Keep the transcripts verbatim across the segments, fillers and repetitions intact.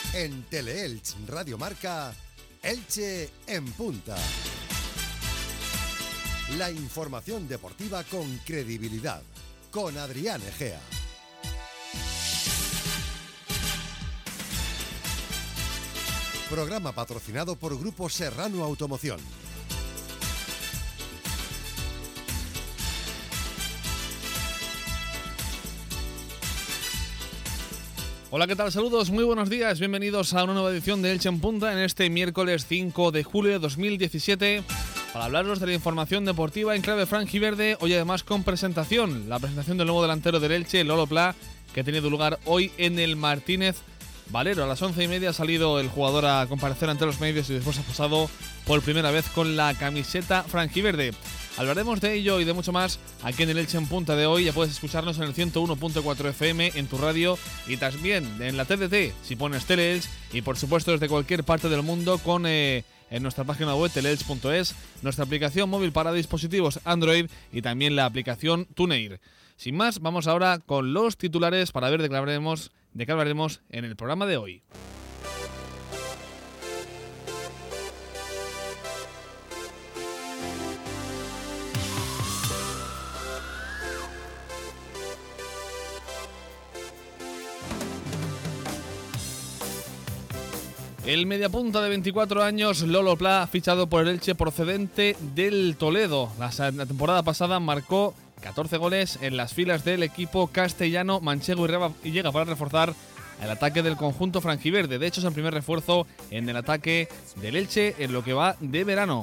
En Teleelch Radio Marca, Elche en Punta. La información deportiva con credibilidad, con Adrián Egea. Programa patrocinado por Grupo Serrano Automoción. Hola, ¿qué tal? Saludos, muy buenos días, bienvenidos a una nueva edición de Elche en Punta en este miércoles cinco de julio de dos mil diecisiete para hablaros de la información deportiva en clave franjiverde, hoy además con presentación, la presentación del nuevo delantero del Elche, Lolo Pla, que ha tenido lugar hoy en el Martínez Valero. A las once y media ha salido el jugador a comparecer ante los medios y después ha posado por primera vez con la camiseta franjiverde. Hablaremos de ello y de mucho más aquí en el Elche en Punta de hoy. Ya puedes escucharnos en el ciento uno punto cuatro F M en tu radio y también en la T D T si pones Teleelch, y por supuesto desde cualquier parte del mundo con eh, en nuestra página web teleelch punto es, nuestra aplicación móvil para dispositivos Android y también la aplicación TuneIn. Sin más, vamos ahora con los titulares para ver de qué hablaremos, de qué hablaremos en el programa de hoy. El mediapunta de veinticuatro años, Lolo Pla, fichado por el Elche procedente del Toledo. La temporada pasada marcó catorce goles en las filas del equipo castellano manchego y llega para reforzar el ataque del conjunto franjiverde. De hecho, es el primer refuerzo en el ataque del Elche en lo que va de verano.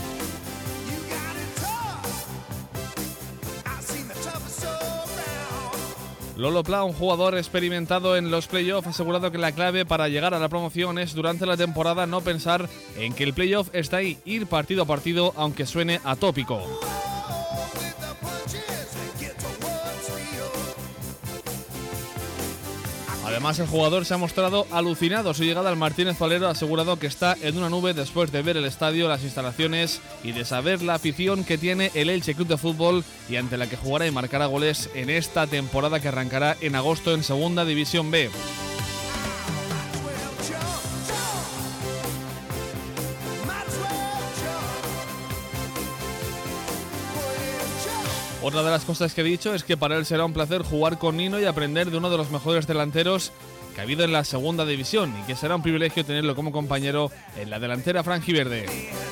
Lolo Pla, un jugador experimentado en los playoffs, ha asegurado que la clave para llegar a la promoción es durante la temporada no pensar en que el playoff está ahí, ir partido a partido aunque suene atópico. Además, el jugador se ha mostrado alucinado. Su llegada al Martínez Valero ha asegurado que está en una nube después de ver el estadio, las instalaciones y de saber la afición que tiene el Elche Club de Fútbol y ante la que jugará y marcará goles en esta temporada que arrancará en agosto en Segunda División B. Otra de las cosas que he dicho es que para él será un placer jugar con Nino y aprender de uno de los mejores delanteros que ha habido en la Segunda División y que será un privilegio tenerlo como compañero en la delantera franjiverde.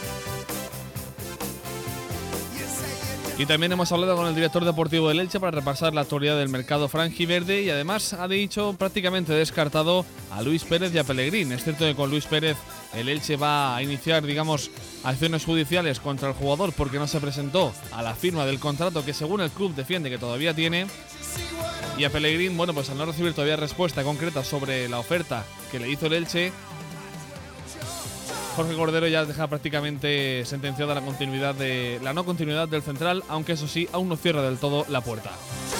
Y también hemos hablado con el director deportivo del Elche para repasar la actualidad del mercado franjiverde y además ha dicho prácticamente descartado a Luis Pérez y a Pellegrín. Es cierto que con Luis Pérez el Elche va a iniciar, digamos, acciones judiciales contra el jugador porque no se presentó a la firma del contrato que según el club defiende que todavía tiene. Y a Pellegrín, bueno, pues al no recibir todavía respuesta concreta sobre la oferta que le hizo el Elche, Jorge Cordero ya deja prácticamente sentenciada la continuidad de la no continuidad del central, aunque eso sí, aún no cierra del todo la puerta.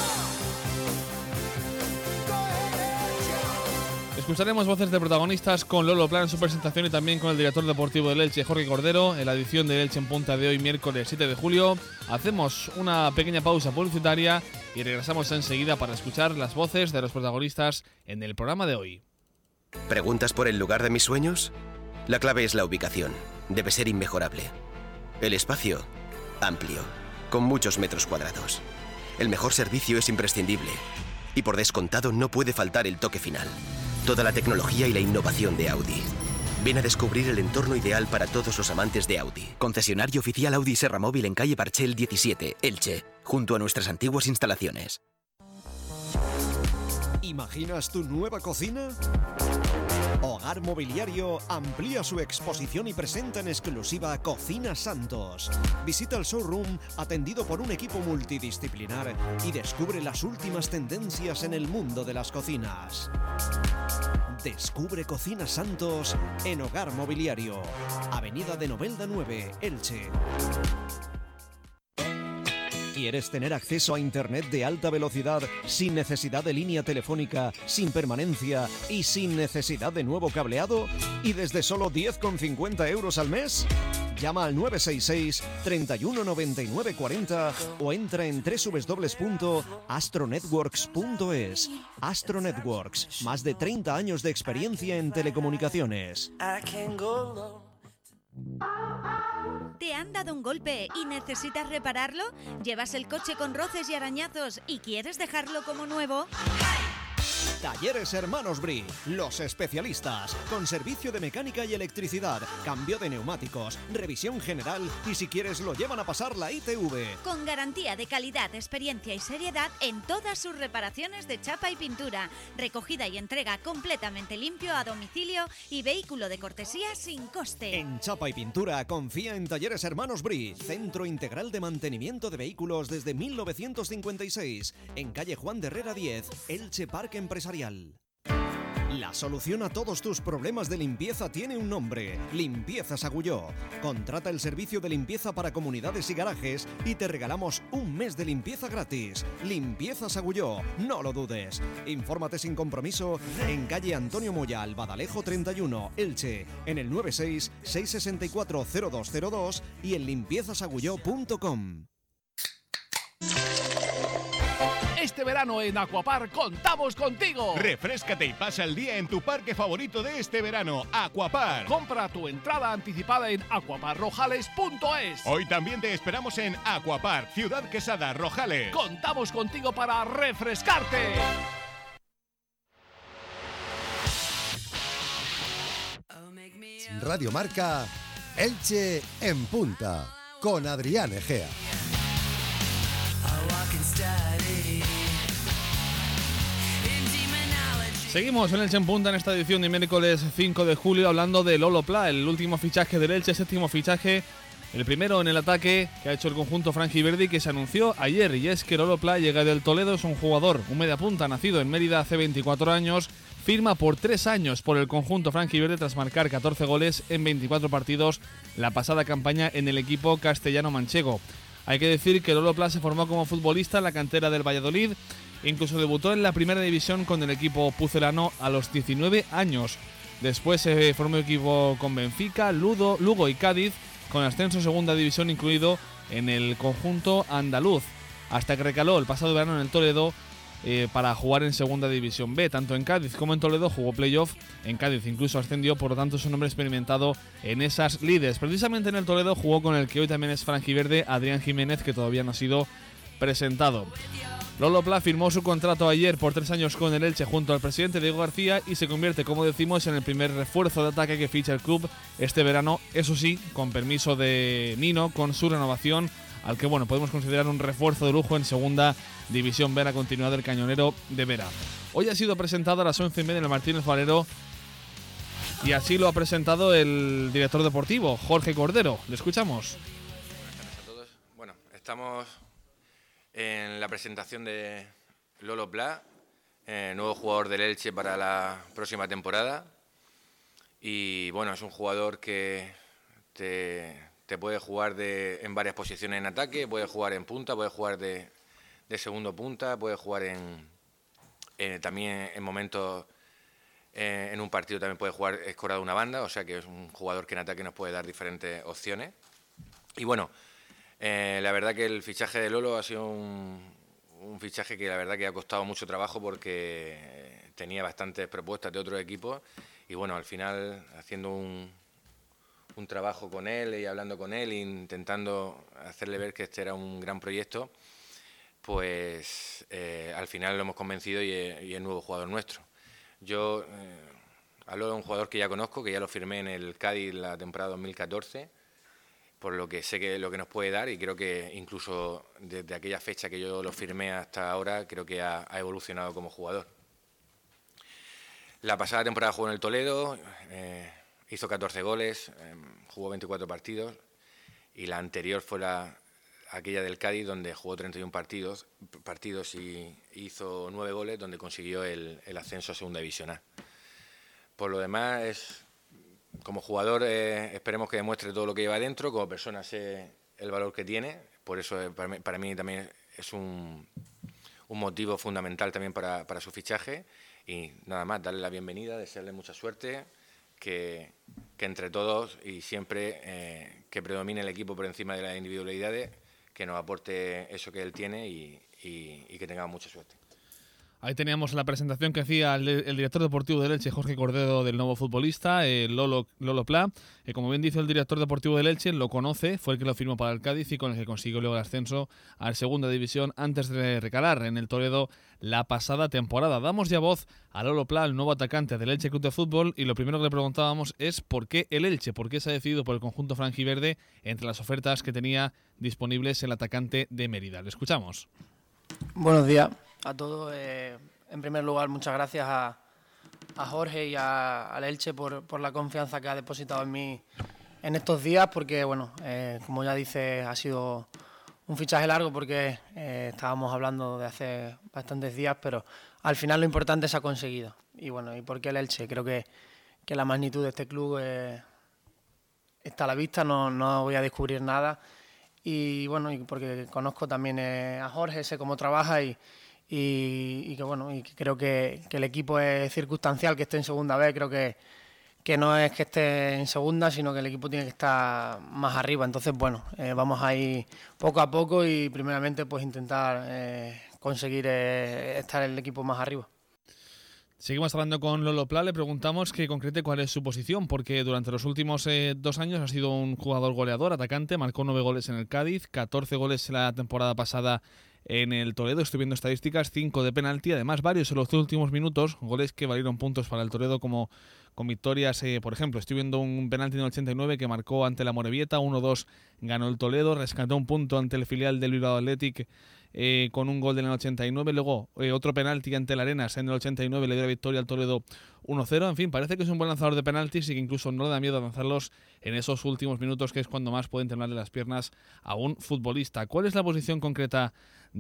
Escucharemos voces de protagonistas con Lolo Pla en su presentación y también con el director deportivo del Elche, Jorge Cordero, en la edición del Elche en Punta de hoy, miércoles siete de julio. Hacemos una pequeña pausa publicitaria y regresamos enseguida para escuchar las voces de los protagonistas en el programa de hoy. ¿Preguntas por el lugar de mis sueños? La clave es la ubicación. Debe ser inmejorable. El espacio, amplio, con muchos metros cuadrados. El mejor servicio es imprescindible. Y por descontado no puede faltar el toque final. Toda la tecnología y la innovación de Audi. Ven a descubrir el entorno ideal para todos los amantes de Audi. Concesionario oficial Audi Serra Móvil en calle Barchel diecisiete, Elche, junto a nuestras antiguas instalaciones. ¿Imaginas tu nueva cocina? Hogar Mobiliario amplía su exposición y presenta en exclusiva Cocina Santos. Visita el showroom atendido por un equipo multidisciplinar y descubre las últimas tendencias en el mundo de las cocinas. Descubre Cocina Santos en Hogar Mobiliario, Avenida de Novelda nueve, Elche. ¿Quieres tener acceso a internet de alta velocidad sin necesidad de línea telefónica, sin permanencia y sin necesidad de nuevo cableado? ¿Y desde solo diez con cincuenta euros al mes? Llama al nueve seis seis, treinta y uno, noventa y nueve, cuarenta o entra en doble u doble u doble u punto astronetworks punto es. Astro Networks, más de treinta años de experiencia en telecomunicaciones. ¿Te han dado un golpe y necesitas repararlo? ¿Llevas el coche con roces y arañazos y quieres dejarlo como nuevo? Talleres Hermanos Brie, los especialistas, con servicio de mecánica y electricidad, cambio de neumáticos, revisión general y si quieres lo llevan a pasar la I T V. Con garantía de calidad, experiencia y seriedad en todas sus reparaciones de chapa y pintura, recogida y entrega completamente limpio a domicilio y vehículo de cortesía sin coste. En chapa y pintura confía en Talleres Hermanos Brie, centro integral de mantenimiento de vehículos desde mil novecientos cincuenta y seis, en calle Juan de Herrera diez, Elche Parque Empresarial. La solución a todos tus problemas de limpieza tiene un nombre: Limpiezas Agulló. Contrata el servicio de limpieza para comunidades y garajes y te regalamos un mes de limpieza gratis. Limpiezas Agulló, no lo dudes. Infórmate sin compromiso en calle Antonio Moya, Albadalejo treinta y uno, Elche, en el nueve seis, seis seis cuatro, cero dos cero dos y en limpiezas agulló punto com. Este verano en Aquapar contamos contigo. Refréscate y pasa el día en tu parque favorito de este verano, Aquapar. Compra tu entrada anticipada en aquapar rojales punto es. Hoy también te esperamos en Aquapar, Ciudad Quesada, Rojales. Contamos contigo para refrescarte. Radio Marca, Elche en punta, con Adrián Egea. Seguimos en Elche en punta en esta edición de miércoles cinco de julio hablando de Lolo Pla, el último fichaje del Elche, séptimo fichaje, el primero en el ataque que ha hecho el conjunto franjiverdi, que se anunció ayer, y es que Lolo Pla llega del Toledo, es un jugador, un mediapunta nacido en Mérida hace veinticuatro años, firma por tres años por el conjunto franjiverde tras marcar catorce goles en veinticuatro partidos la pasada campaña en el equipo castellano-manchego. Hay que decir que Lolo Pla se formó como futbolista en la cantera del Valladolid. Incluso debutó en la primera división con el equipo pucelano a los diecinueve años. Después se formó equipo con Benfica, Ludo, Lugo y Cádiz, con ascenso segunda división incluido en el conjunto andaluz, hasta que recaló el pasado verano en el Toledo eh, para jugar en segunda división B. Tanto en Cádiz como en Toledo jugó playoff. En Cádiz incluso ascendió, por lo tanto es un hombre experimentado en esas lides. Precisamente en el Toledo jugó con el que hoy también es franjiverde, Adrián Jiménez, que todavía no ha sido presentado. Lolo Pla firmó su contrato ayer por tres años con el Elche junto al presidente Diego García y se convierte, como decimos, en el primer refuerzo de ataque que ficha el club este verano, eso sí, con permiso de Nino, con su renovación, al que bueno, podemos considerar un refuerzo de lujo en segunda división B, a continuidad del cañonero de Vera. Hoy ha sido presentado a las once y media en el Martínez Valero y así lo ha presentado el director deportivo, Jorge Cordero. Le escuchamos. Buenas tardes a todos. Bueno, estamos en la presentación de Lolo Pla, eh, nuevo jugador del Elche para la próxima temporada. Y bueno, es un jugador que te, te puede jugar de, en varias posiciones en ataque, puede jugar en punta, puede jugar de, de segundo punta, puede jugar en, en también en momentos, eh, en un partido también puede jugar escorado una banda, o sea que es un jugador que en ataque nos puede dar diferentes opciones. Y bueno, Eh, la verdad que el fichaje de Lolo ha sido un, un fichaje que la verdad que ha costado mucho trabajo porque tenía bastantes propuestas de otros equipos y bueno, al final haciendo un, un trabajo con él y hablando con él e intentando hacerle ver que este era un gran proyecto, pues eh, al final lo hemos convencido y es, y es nuevo jugador nuestro. Yo eh, a Lolo es un jugador que ya conozco, que ya lo firmé en el Cádiz la temporada dos mil catorce, por lo que sé que lo que nos puede dar y creo que incluso desde aquella fecha que yo lo firmé hasta ahora creo que ha, ha evolucionado como jugador. La pasada temporada jugó en el Toledo, eh, hizo catorce goles, eh, jugó veinticuatro partidos y la anterior fue la, aquella del Cádiz donde jugó treinta y uno partidos, partidos y hizo nueve goles donde consiguió el, el ascenso a Segunda División A. Por lo demás es... Como jugador eh, esperemos que demuestre todo lo que lleva dentro, como persona sé el valor que tiene, por eso eh, para, mí, para mí también es un, un motivo fundamental también para, para su fichaje y nada más, darle la bienvenida, desearle mucha suerte, que que entre todos y siempre eh, que predomine el equipo por encima de las individualidades, que nos aporte eso que él tiene y, y, y que tengamos mucha suerte. Ahí teníamos la presentación que hacía el, el director deportivo del Elche, Jorge Cordero, del nuevo futbolista, eh, Lolo, Lolo Pla. Eh, como bien dice el director deportivo del Elche, lo conoce, fue el que lo firmó para el Cádiz y con el que consiguió luego el ascenso a la segunda división antes de recalar en el Toledo la pasada temporada. Damos ya voz a Lolo Pla, el nuevo atacante del Elche Club de Fútbol, y lo primero que le preguntábamos es por qué el Elche, por qué se ha decidido por el conjunto franjiverde entre las ofertas que tenía disponibles el atacante de Mérida. Le escuchamos. Buenos días a todos. Eh, en primer lugar, muchas gracias a, a Jorge y a, al Elche por, por la confianza que ha depositado en mí en estos días, porque, bueno, eh, como ya dice, ha sido un fichaje largo porque eh, estábamos hablando de hace bastantes días, pero al final lo importante se ha conseguido. Y bueno, ¿y por qué el Elche? Creo que, que la magnitud de este club eh, está a la vista, no, no voy a descubrir nada. Y bueno, y porque conozco también eh, a Jorge, sé cómo trabaja y, y, y que bueno, y que creo que, que el equipo es circunstancial que esté en segunda vez. Creo que, que no es que esté en segunda, sino que el equipo tiene que estar más arriba. Entonces, bueno, eh, vamos a ir poco a poco y primeramente pues intentar eh, conseguir eh, estar el equipo más arriba. Seguimos hablando con Lolo Pla, le preguntamos que concrete cuál es su posición, porque durante los últimos eh, dos años ha sido un jugador goleador, atacante, marcó nueve goles en el Cádiz, catorce goles la temporada pasada en el Toledo, estoy viendo estadísticas, cinco de penalti, además varios en los últimos minutos, goles que valieron puntos para el Toledo como con victorias, eh, por ejemplo, estoy viendo un penalti en el ochenta y nueve que marcó ante la Morevieta, uno dos ganó el Toledo, rescató un punto ante el filial del Bilbao Athletic eh, con un gol en el ochenta y nueve, luego eh, otro penalti ante el Arenas en el ochenta y nueve le dio la victoria al Toledo uno cero, en fin, parece que es un buen lanzador de penaltis y que incluso no le da miedo lanzarlos en esos últimos minutos, que es cuando más pueden temblarle las piernas a un futbolista. ¿Cuál es la posición concreta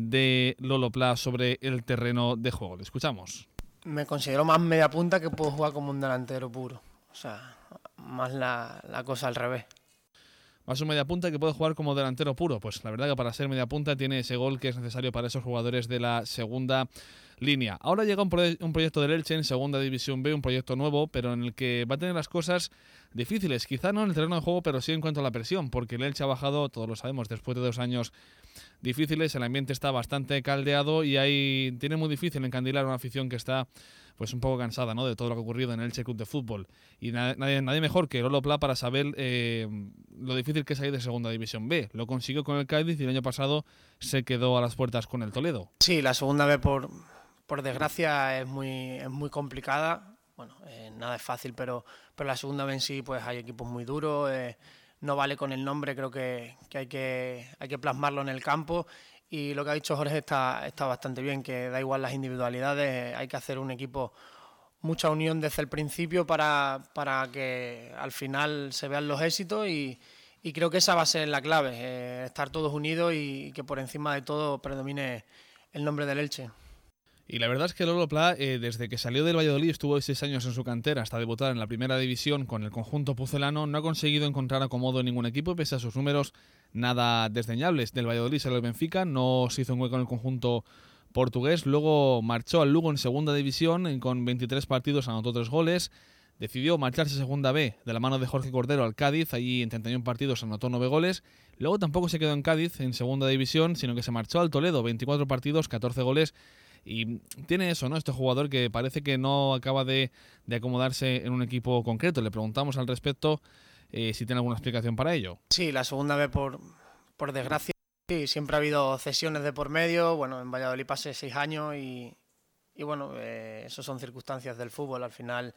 de Lolo Pla sobre el terreno de juego? Le escuchamos. Me considero más media punta que puedo jugar como un delantero puro. O sea, más la, la cosa al revés. Más un media punta que puede jugar como delantero puro. Pues la verdad que para ser media punta tiene ese gol que es necesario para esos jugadores de la segunda línea. Ahora llega un, proye- un proyecto del Elche en segunda división B, un proyecto nuevo, pero en el que va a tener las cosas difíciles. Quizá no en el terreno de juego, pero sí en cuanto a la presión, porque el Elche ha bajado, todos lo sabemos, después de dos años difíciles, el ambiente está bastante caldeado y ahí tiene muy difícil encandilar una afición que está pues un poco cansada, ¿no?, de todo lo que ha ocurrido en el Elche Club de Fútbol. Y na- nadie, nadie mejor que Lolo Pla para saber eh, lo difícil que es salir de segunda división B. Lo consiguió con el Cádiz y el año pasado se quedó a las puertas con el Toledo. Sí, la segunda vez por, por desgracia es muy, es muy complicada. Bueno, eh, nada es fácil, pero, pero la segunda vez en sí pues hay equipos muy duros. Eh, no vale con el nombre, creo que, que, hay que hay que plasmarlo en el campo. Y lo que ha dicho Jorge está, está bastante bien, que da igual las individualidades, hay que hacer un equipo, mucha unión desde el principio para, para que al final se vean los éxitos y, y creo que esa va a ser la clave, eh, estar todos unidos y que por encima de todo predomine el nombre del Elche. Y la verdad es que Lolo Pla, eh, desde que salió del Valladolid, estuvo seis años en su cantera hasta debutar en la primera división con el conjunto pucelano, no ha conseguido encontrar acomodo en ningún equipo, pese a sus números nada desdeñables. Del Valladolid salió el Benfica, no se hizo un hueco en el conjunto portugués, luego marchó al Lugo en segunda división, con veintitrés partidos anotó tres goles, decidió marcharse a segunda B de la mano de Jorge Cordero al Cádiz, allí en treinta y uno partidos anotó nueve goles, luego tampoco se quedó en Cádiz en segunda división, sino que se marchó al Toledo, veinticuatro partidos, catorce goles. Y tiene eso, ¿no?, este jugador que parece que no acaba de, de acomodarse en un equipo concreto. Le preguntamos al respecto eh, si tiene alguna explicación para ello. Sí, la segunda vez por, por desgracia. Sí, siempre ha habido cesiones de por medio. Bueno, en Valladolid pasé seis años y, y bueno, eh, eso son circunstancias del fútbol. Al final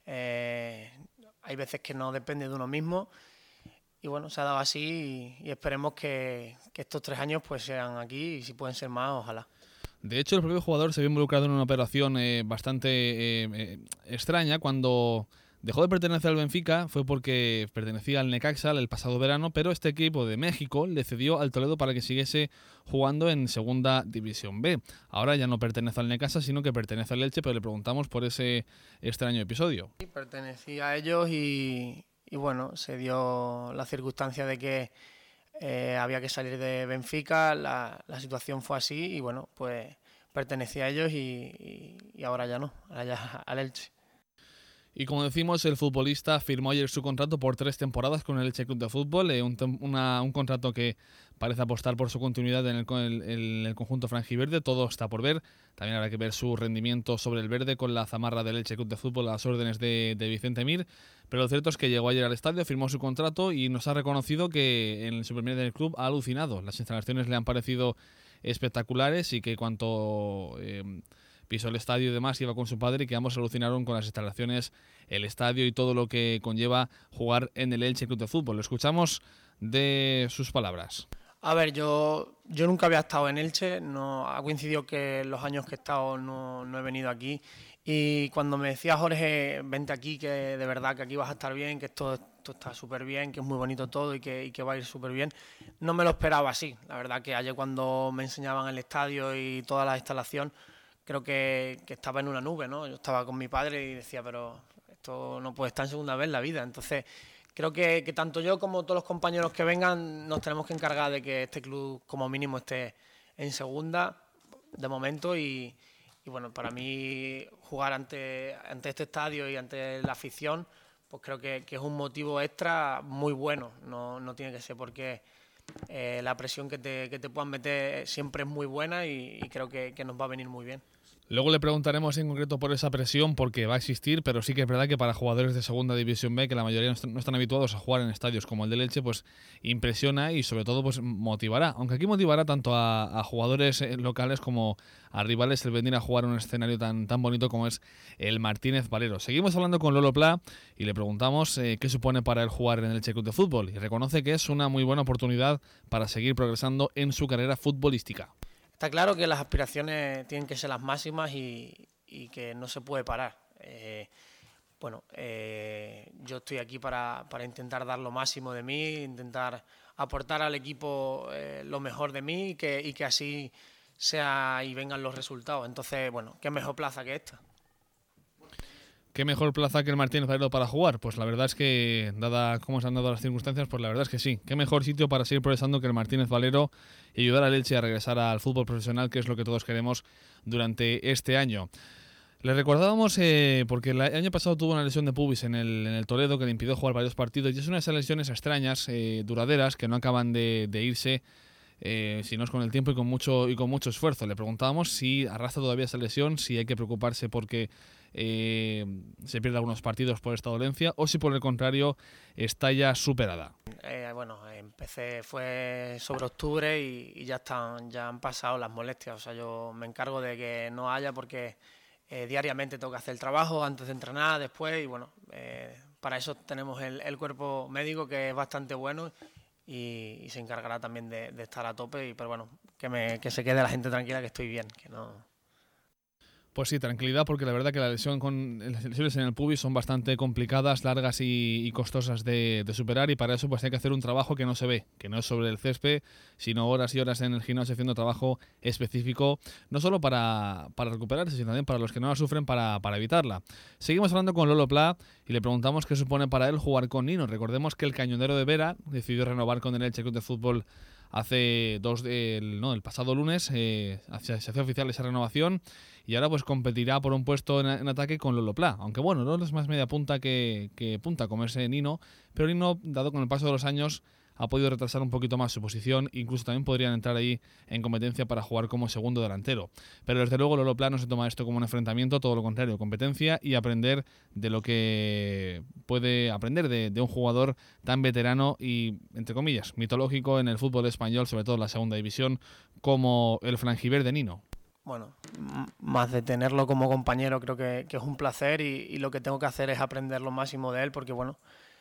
eh, hay veces que no depende de uno mismo. Y bueno, se ha dado así y, y esperemos que, que estos tres años pues sean aquí y si pueden ser más, ojalá. De hecho, el propio jugador se vio involucrado en una operación eh, bastante eh, eh, extraña. Cuando dejó de pertenecer al Benfica fue porque pertenecía al Necaxa el pasado verano, pero este equipo de México le cedió al Toledo para que siguiese jugando en segunda división B. Ahora ya no pertenece al Necaxa, sino que pertenece al Elche, pero le preguntamos por ese extraño episodio. Sí, pertenecía a ellos y, y bueno, se dio la circunstancia de que Eh, había que salir de Benfica, la, la situación fue así y bueno, pues pertenecía a ellos y, y, y ahora ya no, ahora ya al Elche. Y como decimos, el futbolista firmó ayer su contrato por tres temporadas con el Elche Club de Fútbol, eh, un, una, un contrato que parece apostar por su continuidad en el, el, el, el conjunto franjiverde. Todo está por ver. También habrá que ver su rendimiento sobre el verde con la zamarra del Elche Club de Fútbol a las órdenes de, de Vicente Mir. Pero lo cierto es que llegó ayer al estadio, firmó su contrato y nos ha reconocido que en su primer día del club ha alucinado. Las instalaciones le han parecido espectaculares y que cuanto eh, pisó el estadio y demás iba con su padre y que ambos alucinaron con las instalaciones, el estadio y todo lo que conlleva jugar en el Elche Club de Fútbol. Lo escuchamos de sus palabras. A ver, yo, yo nunca había estado en Elche, no, ha coincidido que los años que he estado no, no he venido aquí, y cuando me decía Jorge, vente aquí, que de verdad que aquí vas a estar bien, que esto, esto está súper bien, que es muy bonito todo y que, y que va a ir súper bien, no me lo esperaba así. La verdad que ayer cuando me enseñaban el estadio y toda la instalación, creo que, que estaba en una nube, ¿no? Yo estaba con mi padre y decía, pero esto no puede estar en segunda vez en la vida. Entonces, creo que, que tanto yo como todos los compañeros que vengan nos tenemos que encargar de que este club como mínimo esté en segunda de momento y, y bueno, para mí jugar ante, ante este estadio y ante la afición, pues creo que, que es un motivo extra muy bueno. No, no tiene que ser porque eh, la presión que te, que te puedan meter siempre es muy buena y, y creo que, que nos va a venir muy bien. Luego le preguntaremos en concreto por esa presión, porque va a existir, pero sí que es verdad que para jugadores de Segunda División B, que la mayoría no están, no están habituados a jugar en estadios como el del Elche, pues impresiona y sobre todo pues motivará. Aunque aquí motivará tanto a, a jugadores locales como a rivales el venir a jugar en un escenario tan, tan bonito como es el Martínez Valero. Seguimos hablando con Lolo Pla y le preguntamos eh, qué supone para él jugar en el Elche Club de Fútbol, y reconoce que es una muy buena oportunidad para seguir progresando en su carrera futbolística. Está claro que las aspiraciones tienen que ser las máximas y, y que no se puede parar. Eh, bueno, eh, yo estoy aquí para, para intentar dar lo máximo de mí, intentar aportar al equipo eh, lo mejor de mí y que, y que así sea y vengan los resultados. Entonces, bueno, qué mejor plaza que esta. ¿Qué mejor plaza que el Martínez Valero para jugar? Pues la verdad es que, dada cómo se han dado las circunstancias, pues la verdad es que sí. ¿Qué mejor sitio para seguir progresando que el Martínez Valero y ayudar al Elche a regresar al fútbol profesional, que es lo que todos queremos durante este año? Le recordábamos, eh, porque el año pasado tuvo una lesión de pubis en el, en el Toledo que le impidió jugar varios partidos, y es una de esas lesiones extrañas, eh, duraderas, que no acaban de, de irse, Eh, si no es con el tiempo y con mucho y con mucho esfuerzo. Le preguntábamos si arrastra todavía esa lesión, si hay que preocuparse porque eh, se pierden algunos partidos por esta dolencia, o si por el contrario está ya superada. Eh, bueno, empecé fue sobre octubre y, y ya están ya han pasado las molestias. O sea, yo me encargo de que no haya porque eh, diariamente tengo que hacer el trabajo antes de entrenar, después, y bueno, eh, para eso tenemos el, el cuerpo médico, que es bastante bueno. Y, y se encargará también de, de estar a tope, y pero bueno, que, me, que se quede la gente tranquila, que estoy bien, que no... Pues sí, tranquilidad, porque la verdad que la lesión con, las lesiones en el pubis son bastante complicadas, largas y, y costosas de, de superar, y para eso pues hay que hacer un trabajo que no se ve, que no es sobre el césped, sino horas y horas en el gimnasio haciendo trabajo específico, no solo para, para recuperarse, sino también para los que no la sufren, para, para evitarla. Seguimos hablando con Lolo Pla y le preguntamos qué supone para él jugar con Nino. Recordemos que el cañonero de Vera decidió renovar con el Elche Club de Fútbol hace dos, el, no, el pasado lunes, eh, se hacía oficial esa renovación, y ahora pues competirá por un puesto en, en ataque con Lolo Pla, aunque bueno, no es más media punta que, que punta como ese Nino, pero Nino, dado con el paso de los años, ha podido retrasar un poquito más su posición, incluso también podrían entrar ahí en competencia para jugar como segundo delantero. Pero desde luego Lolo Pla no se toma esto como un enfrentamiento, todo lo contrario, competencia y aprender de lo que puede aprender de, de un jugador tan veterano y, entre comillas, mitológico en el fútbol español, sobre todo en la segunda división, como el franjiverde Nino. Bueno, más de tenerlo como compañero, creo que, que es un placer, y, y lo que tengo que hacer es aprender lo máximo de él, porque bueno,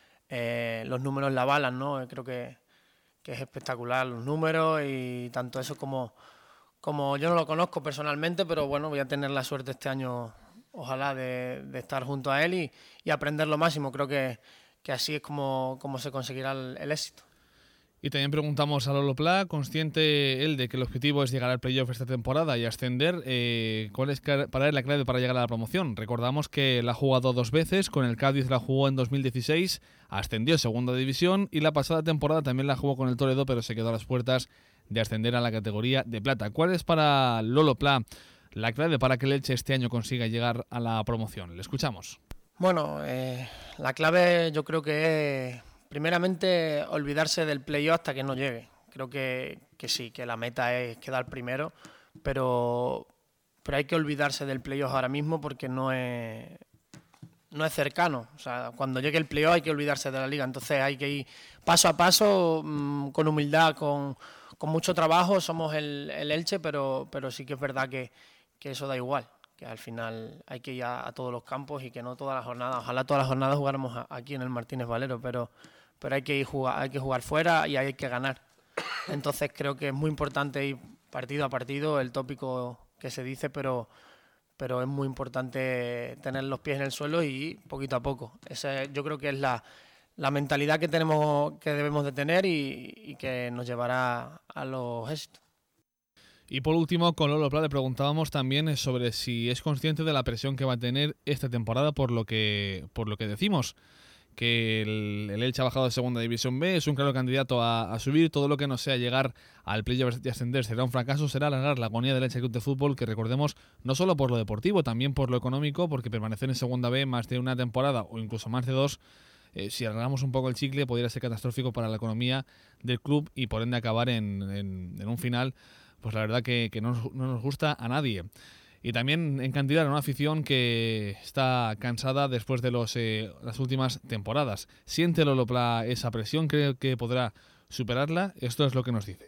Eh, los números la avalan, ¿no? Creo que, que es espectacular los números, y tanto eso como, como yo no lo conozco personalmente, pero bueno, voy a tener la suerte este año, ojalá, de, de estar junto a él y, y aprender lo máximo. Creo que, que así es como, como se conseguirá el, el éxito. Y también preguntamos a Lolo Pla, consciente él de que el objetivo es llegar al playoff esta temporada y ascender, eh, ¿cuál es para él la clave para llegar a la promoción? Recordamos que la ha jugado dos veces, con el Cádiz la jugó en dos mil dieciséis, ascendió a segunda división, y la pasada temporada también la jugó con el Toledo, pero se quedó a las puertas de ascender a la categoría de plata. ¿Cuál es para Lolo Pla la clave para que el Elche este año consiga llegar a la promoción? Le escuchamos. Bueno, eh, la clave yo creo que es, primeramente, olvidarse del playoff hasta que no llegue. Creo que, que sí, que la meta es quedar primero, pero, pero hay que olvidarse del playoff ahora mismo porque no es, no es cercano. O sea, cuando llegue el playoff hay que olvidarse de la liga. Entonces hay que ir paso a paso, mmm, con humildad, con, con mucho trabajo. Somos el, el Elche, pero, pero sí que es verdad que, que eso da igual. Que al final hay que ir a, a todos los campos y que no todas las jornadas, ojalá todas las jornadas jugáramos a, aquí en el Martínez Valero, pero, pero hay que ir jugar, hay que jugar fuera y hay que ganar. Entonces creo que es muy importante ir partido a partido, el tópico que se dice, pero, pero es muy importante tener los pies en el suelo y ir poquito a poco. Esa yo creo que es la, la mentalidad que tenemos, que debemos de tener y, y que nos llevará a los éxitos. Y por último, con Lolo Pla le preguntábamos también sobre si es consciente de la presión que va a tener esta temporada por lo que, por lo que decimos, que el, el Elche ha bajado de Segunda División B, es un claro candidato a, a subir, todo lo que no sea llegar al playoff y ascender será un fracaso, será alargar la agonía del Elche Club de Fútbol, que recordemos, no solo por lo deportivo, también por lo económico, porque permanecer en Segunda B más de una temporada o incluso más de dos, eh, si alargamos un poco el chicle, podría ser catastrófico para la economía del club y por ende acabar en, en, en un final, pues la verdad que, que no, nos, no nos gusta a nadie. Y también en cantidad una afición que está cansada después de los, eh, las últimas temporadas. ¿Siente Lolo Pla esa presión? ¿Cree que podrá superarla? Esto es lo que nos dice.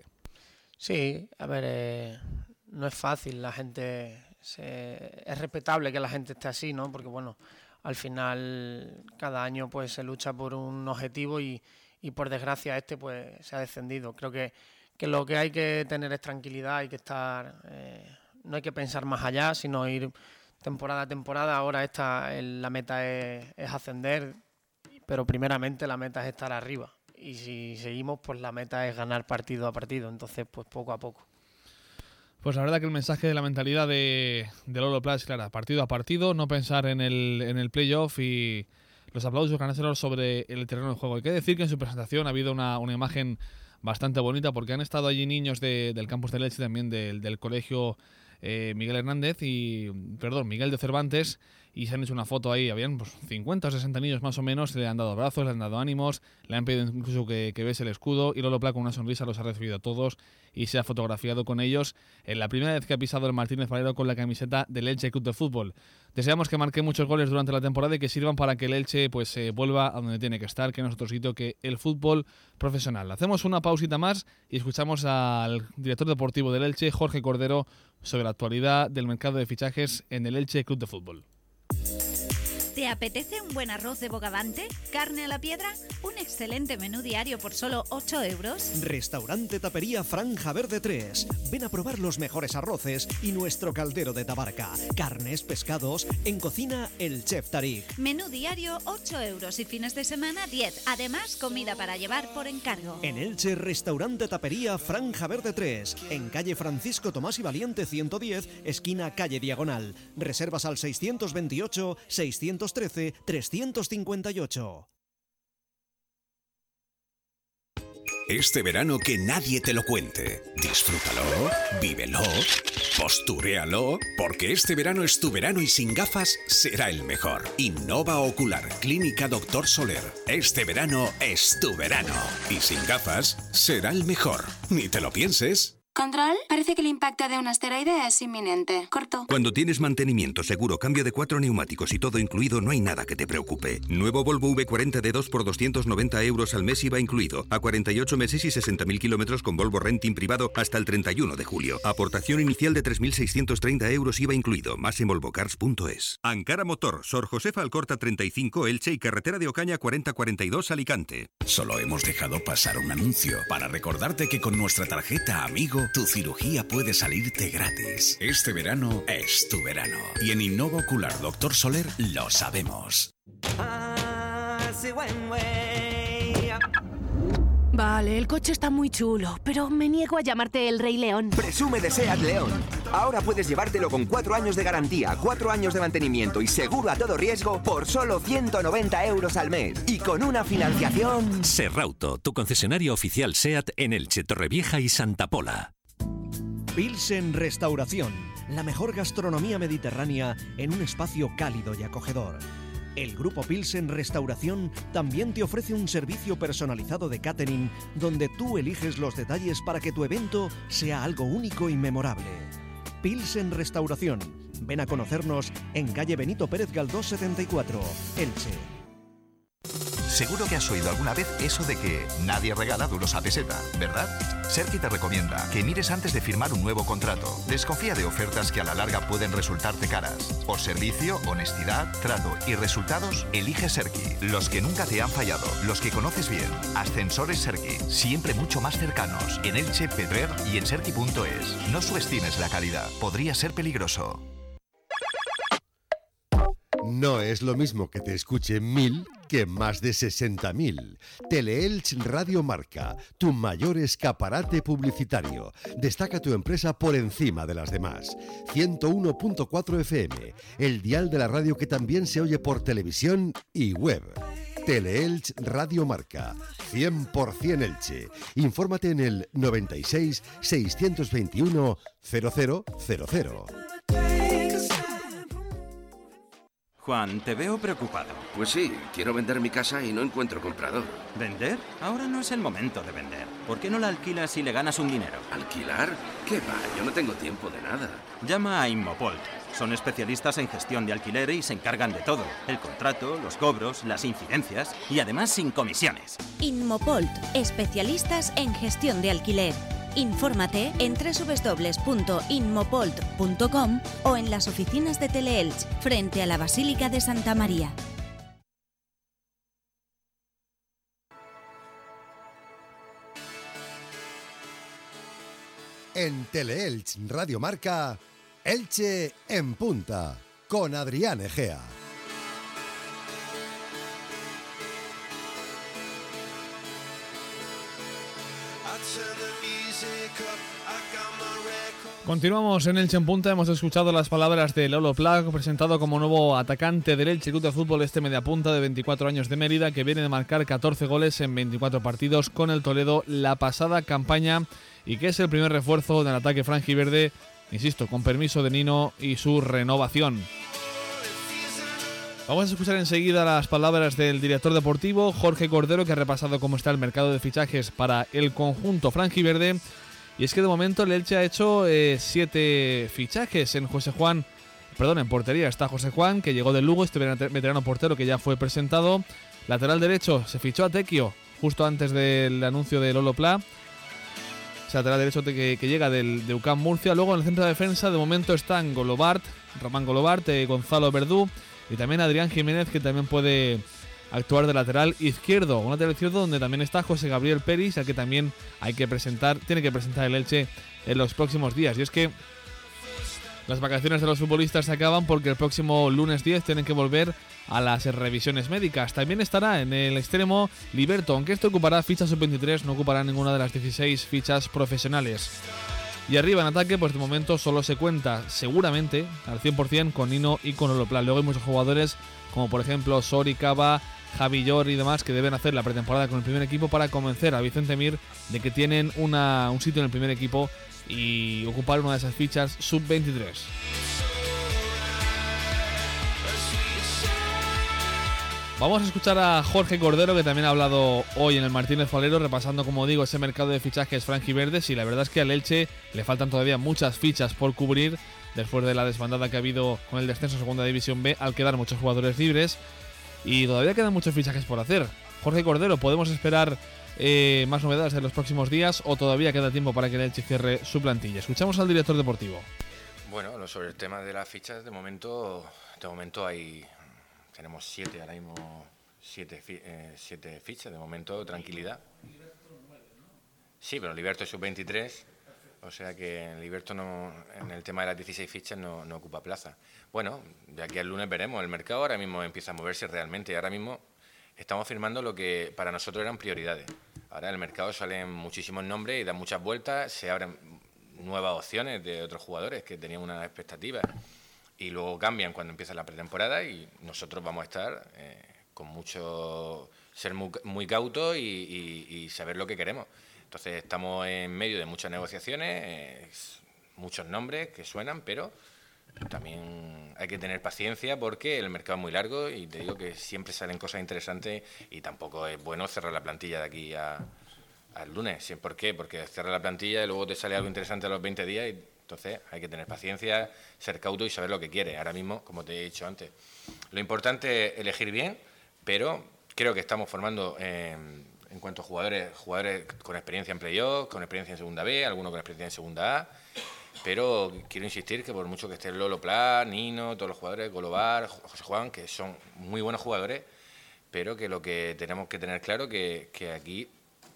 Sí, a ver, eh, no es fácil, la gente se, es respetable que la gente esté así, ¿no? Porque bueno, al final cada año pues se lucha por un objetivo y, y por desgracia este pues se ha descendido. Creo que, que lo que hay que tener es tranquilidad, hay que estar... Eh, no hay que pensar más allá, sino ir temporada a temporada. Ahora esta, el, la meta es, es ascender, pero primeramente la meta es estar arriba. Y si seguimos, pues la meta es ganar partido a partido. Entonces, pues poco a poco. Pues la verdad que el mensaje de la mentalidad de, de Lolo Pla es clara. Partido a partido, no pensar en el, en el playoff y los aplausos ganárselos sobre el terreno de juego. Hay que decir que en su presentación ha habido una, una imagen bastante bonita porque han estado allí niños de, del campus de Elche, también del, del colegio Eh, Miguel Hernández y, perdón, Miguel de Cervantes, y se han hecho una foto ahí, habían pues, cincuenta o sesenta niños más o menos, le han dado abrazos, le han dado ánimos, le han pedido incluso que, que bese el escudo, y Lolo Pla con una sonrisa los ha recibido a todos y se ha fotografiado con ellos en la primera vez que ha pisado el Martínez Valero con la camiseta del Elche Club de Fútbol. Deseamos que marque muchos goles durante la temporada y que sirvan para que el Elche pues eh, vuelva a donde tiene que estar, que no es otro sitio que el fútbol profesional. Hacemos una pausita más y escuchamos al director deportivo del Elche, Jorge Cordero, sobre la actualidad del mercado de fichajes en el Elche Club de Fútbol. ¿Te apetece un buen arroz de Bogavante? ¿Carne a la piedra? ¿Un excelente menú diario por solo ocho euros? Restaurante Tapería Franja Verde tres. Ven a probar los mejores arroces y nuestro caldero de Tabarca. Carnes, pescados, en cocina el Chef Tarik. Menú diario ocho euros y fines de semana diez. Además, comida para llevar por encargo. En Elche, Restaurante Tapería Franja Verde tres. En calle Francisco Tomás y Valiente ciento diez, esquina calle Diagonal. Reservas al seiscientos veintiocho, seiscientos trece, trescientos cincuenta y ocho. Este verano que nadie te lo cuente. Disfrútalo, vívelo, posturéalo, porque este verano es tu verano y sin gafas será el mejor. Innova Ocular, Clínica Doctor Soler. Este verano es tu verano y sin gafas será el mejor. Ni te lo pienses. Control, parece que el impacto de un asteroide es inminente. Corto. Cuando tienes mantenimiento, seguro, cambio de cuatro neumáticos y todo incluido, no hay nada que te preocupe. Nuevo Volvo V cuarenta D dos por doscientos noventa euros al mes I V A incluido. A cuarenta y ocho meses y sesenta mil kilómetros con Volvo Renting privado hasta el treinta y uno de julio. Aportación inicial de tres mil seiscientos treinta euros I V A incluido. Más en volvocars punto es. Ankara Motor, Sor Josefa Alcorta treinta y cinco, Elche y Carretera de Ocaña cuarenta cuarenta y dos, Alicante. Solo hemos dejado pasar un anuncio para recordarte que con nuestra tarjeta Amigo tu cirugía puede salirte gratis. Este verano es tu verano. Y en Innova Ocular Doctor Soler lo sabemos. Vale, el coche está muy chulo, pero me niego a llamarte el Rey León. Presume de SEAT León. Ahora puedes llevártelo con cuatro años de garantía, cuatro años de mantenimiento y seguro a todo riesgo por solo ciento noventa euros al mes. Y con una financiación... Serrauto, tu concesionario oficial SEAT en Elche, Torrevieja y Santa Pola. Pilsen Restauración, la mejor gastronomía mediterránea en un espacio cálido y acogedor. El Grupo Pilsen Restauración también te ofrece un servicio personalizado de catering donde tú eliges los detalles para que tu evento sea algo único y memorable. Pilsen Restauración. Ven a conocernos en calle Benito Pérez Galdós setenta y cuatro, Elche. Seguro que has oído alguna vez eso de que nadie regala duros a peseta, ¿verdad? Serki te recomienda que mires antes de firmar un nuevo contrato. Desconfía de ofertas que a la larga pueden resultarte caras. Por servicio, honestidad, trato y resultados, elige Serki. Los que nunca te han fallado, los que conoces bien. Ascensores Serki, siempre mucho más cercanos. En Elche, Pedrer y en serki punto es. No subestimes la calidad, podría ser peligroso. No es lo mismo que te escuchen mil que más de sesenta mil. Teleelch Radio Marca, tu mayor escaparate publicitario. Destaca tu empresa por encima de las demás. ciento uno punto cuatro F M, el dial de la radio que también se oye por televisión y web. Teleelch Radio Marca, cien por ciento Elche. Infórmate en el noventa y seis, seiscientos veintiuno, cero cero cero cero. Juan, te veo preocupado. Pues sí, quiero vender mi casa y no encuentro comprador. ¿Vender? Ahora no es el momento de vender. ¿Por qué no la alquilas y le ganas un dinero? ¿Alquilar? ¿Qué va? Yo no tengo tiempo de nada. Llama a Inmopolt. Son especialistas en gestión de alquiler y se encargan de todo. El contrato, los cobros, las incidencias y además sin comisiones. Inmopolt, especialistas en gestión de alquiler. Infórmate en doble u doble u doble u punto inmopolt punto com o en las oficinas de Teleelch, frente a la Basílica de Santa María. En Teleelch Radio Marca, Elche en Punta, con Adrián Egea. Continuamos en Elche en Punta. Hemos escuchado las palabras de Lolo Pla, presentado como nuevo atacante del Elche Club de Fútbol, este mediapunta de veinticuatro años de Mérida, que viene de marcar catorce goles en veinticuatro partidos con el Toledo la pasada campaña y que es el primer refuerzo del ataque franjiverde, insisto, con permiso de Nino y su renovación. Vamos a escuchar enseguida las palabras del director deportivo, Jorge Cordero, que ha repasado cómo está el mercado de fichajes para el conjunto franjiverde. Y es que de momento el Elche ha hecho eh, siete fichajes en José Juan, perdón, en portería está José Juan, que llegó del Lugo, este veterano portero que ya fue presentado. Lateral derecho se fichó a Tequio justo antes del anuncio de Lolo Pla. Ese lateral derecho que, que llega del, de U C A M Murcia. Luego en el centro de defensa de momento están Golobart, Román Golobart, eh, Gonzalo Verdú y también Adrián Jiménez, que también puede actuar de lateral izquierdo, un lateral izquierdo donde también está José Gabriel Peris, al que también hay que presentar, tiene que presentar el Elche en los próximos días. Y es que las vacaciones de los futbolistas se acaban porque el próximo lunes diez tienen que volver a las revisiones médicas. También estará en el extremo Liberto, aunque este ocupará ficha sub veintitrés, no ocupará ninguna de las dieciséis fichas profesionales. Y arriba en ataque, pues de momento solo se cuenta seguramente al cien por ciento con Nino y con Lolo Pla. Luego hay muchos jugadores como por ejemplo Sori, Cava, Javi Llor y demás que deben hacer la pretemporada con el primer equipo para convencer a Vicente Mir de que tienen una, un sitio en el primer equipo y ocupar una de esas fichas sub veintitrés. Vamos a escuchar a Jorge Cordero, que también ha hablado hoy en el Martínez Valero, repasando, como digo, ese mercado de fichajes franjiverdes. Y la verdad es que al Elche le faltan todavía muchas fichas por cubrir después de la desbandada que ha habido con el descenso a Segunda División B, al quedar muchos jugadores libres. Y todavía quedan muchos fichajes por hacer. Jorge Cordero, ¿podemos esperar eh, más novedades en los próximos días o todavía queda tiempo para que el Elche cierre su plantilla? Escuchamos al director deportivo. Bueno, sobre el tema de las fichas, de momento, de momento hay... Tenemos siete, ahora mismo siete, eh, siete fichas, de momento tranquilidad. Sí, pero Liberto es sub veintitrés, o sea que en Liberto no, en el tema de las dieciséis fichas no, no ocupa plaza. Bueno, de aquí al lunes veremos, el mercado ahora mismo empieza a moverse realmente, ahora mismo estamos firmando lo que para nosotros eran prioridades. Ahora en el mercado salen muchísimos nombres y dan muchas vueltas, se abren nuevas opciones de otros jugadores que tenían unas expectativas. Y luego cambian cuando empieza la pretemporada y nosotros vamos a estar eh, con mucho, ser muy, muy cautos y, y, y saber lo que queremos. Entonces estamos en medio de muchas negociaciones, eh, muchos nombres que suenan, pero también hay que tener paciencia porque el mercado es muy largo y te digo que siempre salen cosas interesantes y tampoco es bueno cerrar la plantilla de aquí a, al lunes. ¿Por qué? Porque cierras la plantilla y luego te sale algo interesante a los veinte días y entonces hay que tener paciencia, ser cauto y saber lo que quiere. Ahora mismo, como te he dicho antes, lo importante es elegir bien, pero creo que estamos formando eh, en cuanto a jugadores, jugadores con experiencia en playoff, con experiencia en segunda B, algunos con experiencia en segunda A. Pero quiero insistir que por mucho que esté Lolo Pla, Nino, todos los jugadores, Golobar, José Juan, que son muy buenos jugadores, pero que lo que tenemos que tener claro que, que aquí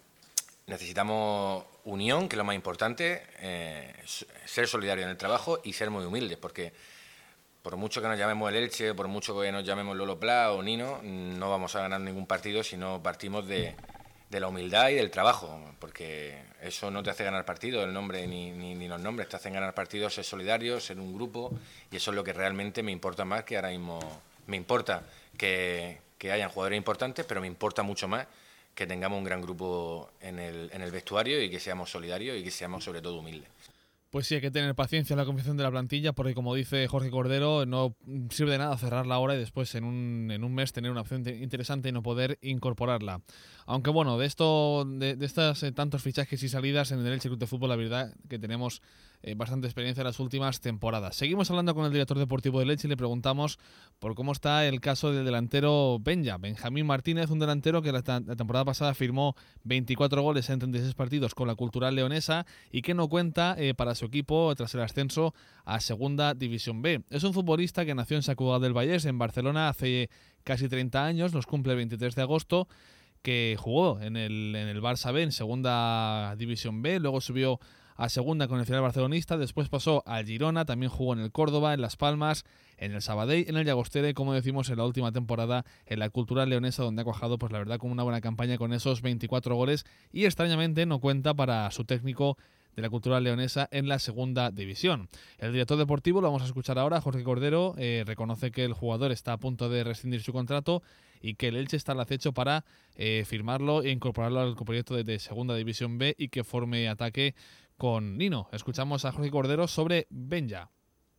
necesitamos unión, que es lo más importante, eh, ser solidarios en el trabajo y ser muy humildes, porque por mucho que nos llamemos el Elche, por mucho que nos llamemos Lolo Pla o Nino, no vamos a ganar ningún partido si no partimos de... de la humildad y del trabajo, porque eso no te hace ganar partidos, el nombre ni, ni, ni los nombres, te hacen ganar partidos, ser solidario, ser un grupo, y eso es lo que realmente me importa más, que ahora mismo me importa que, que hayan jugadores importantes, pero me importa mucho más que tengamos un gran grupo en el, en el vestuario y que seamos solidarios y que seamos sobre todo humildes. Pues sí, hay que tener paciencia en la confección de la plantilla porque, como dice Jorge Cordero, no sirve de nada cerrarla ahora y después en un, en un mes tener una opción interesante y no poder incorporarla. Aunque bueno, de esto de, de estas eh, tantos fichajes y salidas en el Elche Club de Fútbol, la verdad que tenemos eh, bastante experiencia en las últimas temporadas. Seguimos hablando con el director deportivo del Elche y le preguntamos por cómo está el caso del delantero Benja, Benjamín Martínez, un delantero que la, la temporada pasada firmó veinticuatro goles en treinta y seis partidos con la Cultural Leonesa y que no cuenta eh, para su equipo tras el ascenso a Segunda División B. Es un futbolista que nació en Sant Cugat del Vallès, en Barcelona, hace casi treinta años, los cumple el veintitrés de agosto, que jugó en el, en el Barça B, en Segunda División B, luego subió a Segunda con el filial barcelonista, después pasó al Girona, también jugó en el Córdoba, en Las Palmas, en el Sabadell, en el Llagostera y, como decimos, en la última temporada en la Cultural Leonesa, donde ha cuajado, pues la verdad, con una buena campaña con esos veinticuatro goles y extrañamente no cuenta para su técnico de la Cultural Leonesa en la Segunda División. El director deportivo, lo vamos a escuchar ahora, Jorge Cordero, eh, reconoce que el jugador está a punto de rescindir su contrato y que el Elche está al acecho para eh, firmarlo e incorporarlo al proyecto de, de Segunda División B y que forme ataque con Nino. Escuchamos a Jorge Cordero sobre Benja.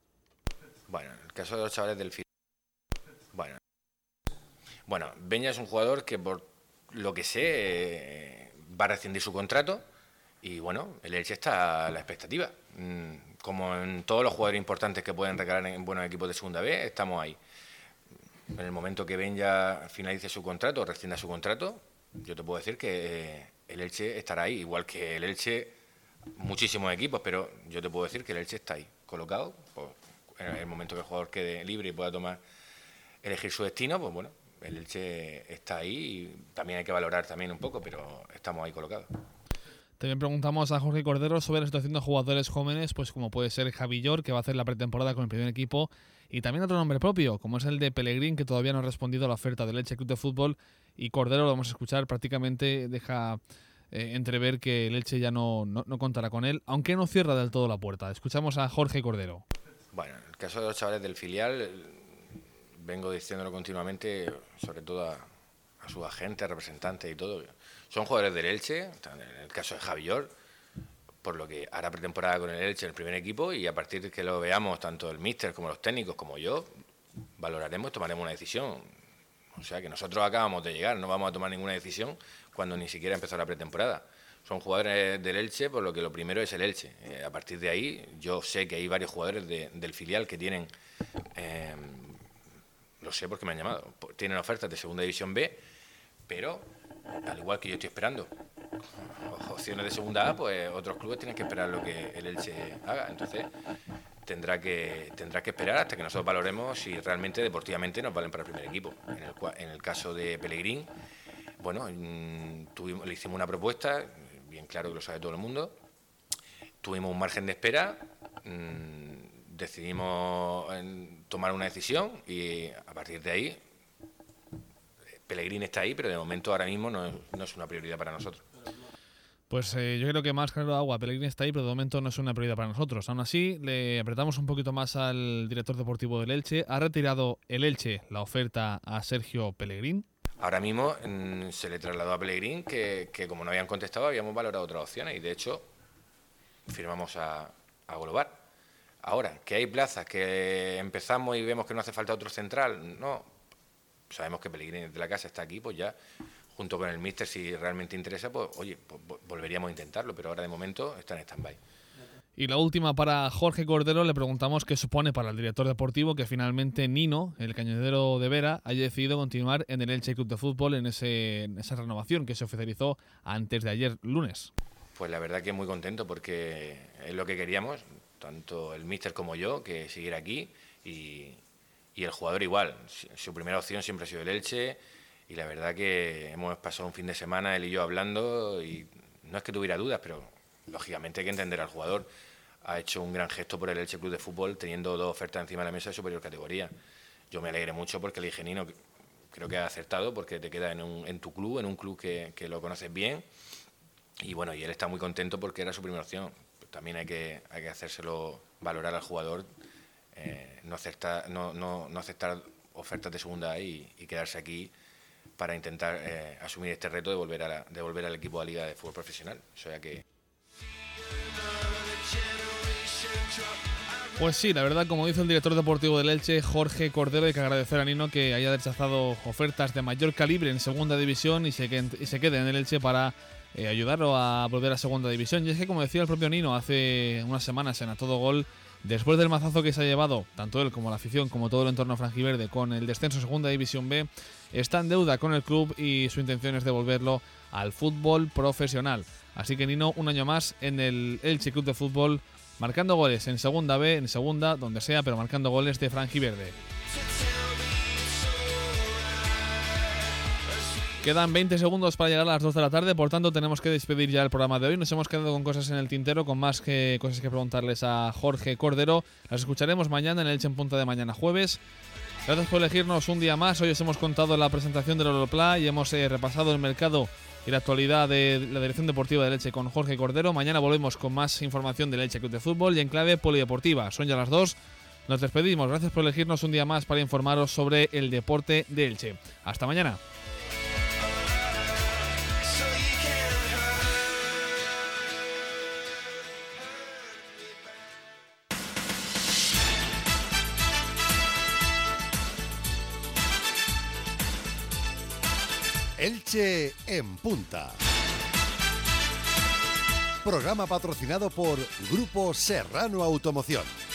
Bueno, el caso de los chavales del filial. Bueno, bueno, Benja es un jugador que, por lo que sé, eh, va a rescindir su contrato. Y bueno, el Elche está a la expectativa. Como en todos los jugadores importantes que pueden recalar en buenos equipos de Segunda B, estamos ahí. En el momento que Benja finalice su contrato, rescinda su contrato, yo te puedo decir que el Elche estará ahí, igual que el Elche, muchísimos equipos, pero yo te puedo decir que el Elche está ahí, colocado. Pues, en el momento que el jugador quede libre y pueda tomar, elegir su destino, pues bueno, el Elche está ahí y también hay que valorar también un poco, pero estamos ahí colocados. También preguntamos a Jorge Cordero sobre la situación de jugadores jóvenes, pues como puede ser Javi Llor, que va a hacer la pretemporada con el primer equipo, y también otro nombre propio, como es el de Pellegrín, que todavía no ha respondido a la oferta del Elche Club de Fútbol, y Cordero, lo vamos a escuchar, prácticamente deja eh, entrever que el Elche ya no, no, no contará con él, aunque no cierra del todo la puerta. Escuchamos a Jorge Cordero. Bueno, en el caso de los chavales del filial, vengo diciéndolo continuamente, sobre todo a, a sus agentes, representantes y todo. Son jugadores del Elche, en el caso de Javi Llor, por lo que hará pretemporada con el Elche en el primer equipo, y a partir de que lo veamos, tanto el míster como los técnicos como yo, valoraremos y tomaremos una decisión. O sea que nosotros acabamos de llegar, no vamos a tomar ninguna decisión cuando ni siquiera empezó la pretemporada. Son jugadores del Elche, por lo que lo primero es el Elche. Eh, a partir de ahí, yo sé que hay varios jugadores de, del filial que tienen, eh, lo sé porque me han llamado, tienen ofertas de Segunda División B, pero al igual que yo estoy esperando opciones de Segunda A, pues otros clubes tienen que esperar lo que el Elche haga. Entonces tendrá que tendrá que esperar hasta que nosotros valoremos si realmente deportivamente nos valen para el primer equipo. En el, en el caso de Pellegrín, bueno, tuvimos, le hicimos una propuesta, bien claro que lo sabe todo el mundo, tuvimos un margen de espera, mmm, decidimos tomar una decisión y a partir de ahí Pellegrín está ahí, pero de momento ahora mismo no es, no es una prioridad para nosotros. Pues eh, yo creo que más claro agua, Pellegrín está ahí, pero de momento no es una prioridad para nosotros. Aún así, le apretamos un poquito más al director deportivo del Elche. ¿Ha retirado el Elche la oferta a Sergio Pellegrín? Ahora mismo mmm, se le trasladó a Pellegrín que, que como no habían contestado, habíamos valorado otras opciones y de hecho firmamos a, a Golobar. Ahora, que hay plazas, que empezamos y vemos que no hace falta otro central, no. Sabemos que Pellegrini de la casa está aquí, pues ya, junto con el míster, si realmente interesa, pues oye, pues volveríamos a intentarlo, pero ahora de momento está en stand-by. Y la última para Jorge Cordero, le preguntamos qué supone para el director deportivo que finalmente Nino, el cañonero de Vera, haya decidido continuar en el Elche Club de Fútbol en, ese, en esa renovación que se oficializó antes de ayer, lunes. Pues la verdad que muy contento porque es lo que queríamos, tanto el míster como yo, que siguiera aquí y, y el jugador igual. Su primera opción siempre ha sido el Elche y la verdad que hemos pasado un fin de semana él y yo hablando y no es que tuviera dudas, pero lógicamente hay que entender al jugador. Ha hecho un gran gesto por el Elche Club de Fútbol teniendo dos ofertas encima de la mesa de superior categoría. Yo me alegré mucho porque le dije, Nino, creo que ha acertado porque te queda en, un, en tu club, en un club que, que lo conoces bien. Y bueno, y él está muy contento porque era su primera opción. También hay que, hay que hacérselo valorar al jugador, eh, no, aceptar, no, no, no aceptar ofertas de segunda y, y quedarse aquí para intentar eh, asumir este reto de volver, a la, de volver al equipo de la Liga de Fútbol Profesional. O sea que... Pues sí, la verdad, como dice el director deportivo del Elche, Jorge Cordero, hay que agradecer a Nino que haya rechazado ofertas de mayor calibre en segunda división y se quede, y se quede en el Elche para eh, ayudarlo a volver a segunda división. Y es que, como decía el propio Nino hace unas semanas en A Todo Gol, después del mazazo que se ha llevado, tanto él como la afición, como todo el entorno franjiverde, con el descenso a segunda división B, está en deuda con el club y su intención es devolverlo al fútbol profesional. Así que Nino, un año más en el Elche Club de Fútbol, marcando goles en segunda B, en segunda, donde sea, pero marcando goles de franjiverde. Quedan veinte segundos para llegar a las dos de la tarde, por tanto tenemos que despedir ya el programa de hoy. Nos hemos quedado con cosas en el tintero, con más que cosas que preguntarles a Jorge Cordero. Las escucharemos mañana en el Elche en Punta de mañana jueves. Gracias por elegirnos un día más. Hoy os hemos contado la presentación del Olopla y hemos eh, repasado el mercado y la actualidad de la dirección deportiva del Elche con Jorge Cordero. Mañana volvemos con más información del Elche Club de Fútbol y en clave polideportiva. Son ya las dos. Nos despedimos. Gracias por elegirnos un día más para informaros sobre el deporte de Elche. Hasta mañana. Elche en Punta. Programa patrocinado por Grupo Serrano Automoción.